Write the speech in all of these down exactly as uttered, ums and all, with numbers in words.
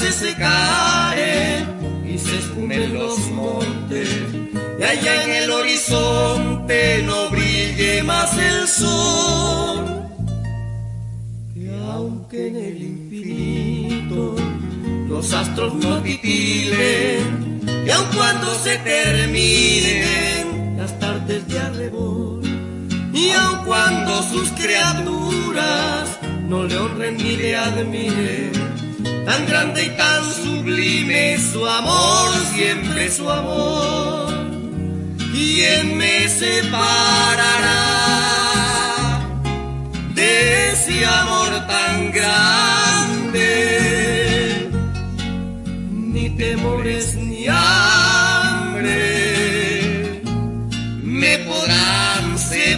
hace secar y se espumen los montes, y allá en el horizonte no brille más el sol. Que aunque en el infinito los astros no titilen, y aun cuando se terminen las tardes de arrebol, y aun cuando sus criaturas no le honren ni le admiren, tan grande y tan sublime su amor, siempre su amor, ¿quién me separará de ese amor tan grande? Ni temores ni hambre me podrán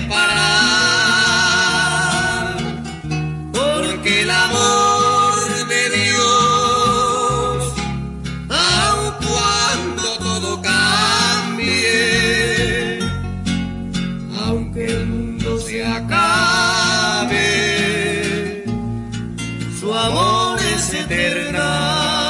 separar, porque el amor de Dios, aun cuando todo cambie, aunque el mundo se acabe, su amor es eterno.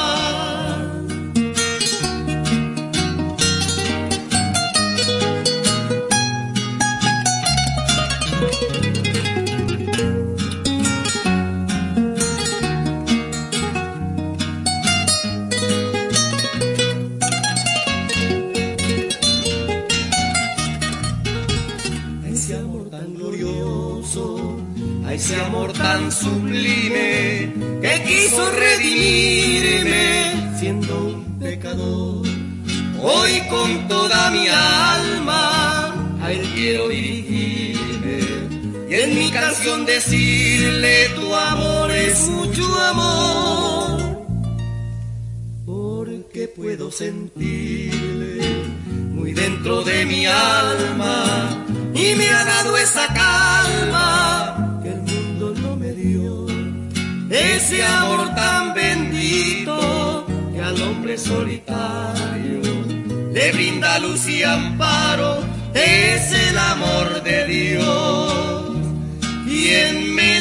A ese amor tan sublime que quiso redimirme siendo un pecador, hoy con toda mi alma a él quiero dirigirme, y en mi canción decirle: tu amor es mucho amor, porque puedo sentirle muy dentro de mi alma, y me ha dado esa calma que el mundo no me dio, ese amor tan bendito que al hombre solitario le brinda luz y amparo, es el amor de Dios. ¿Quién me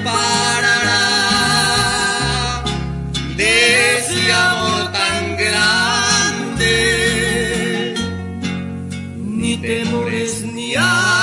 separará de ese amor tan grande? Ni temores ni hambre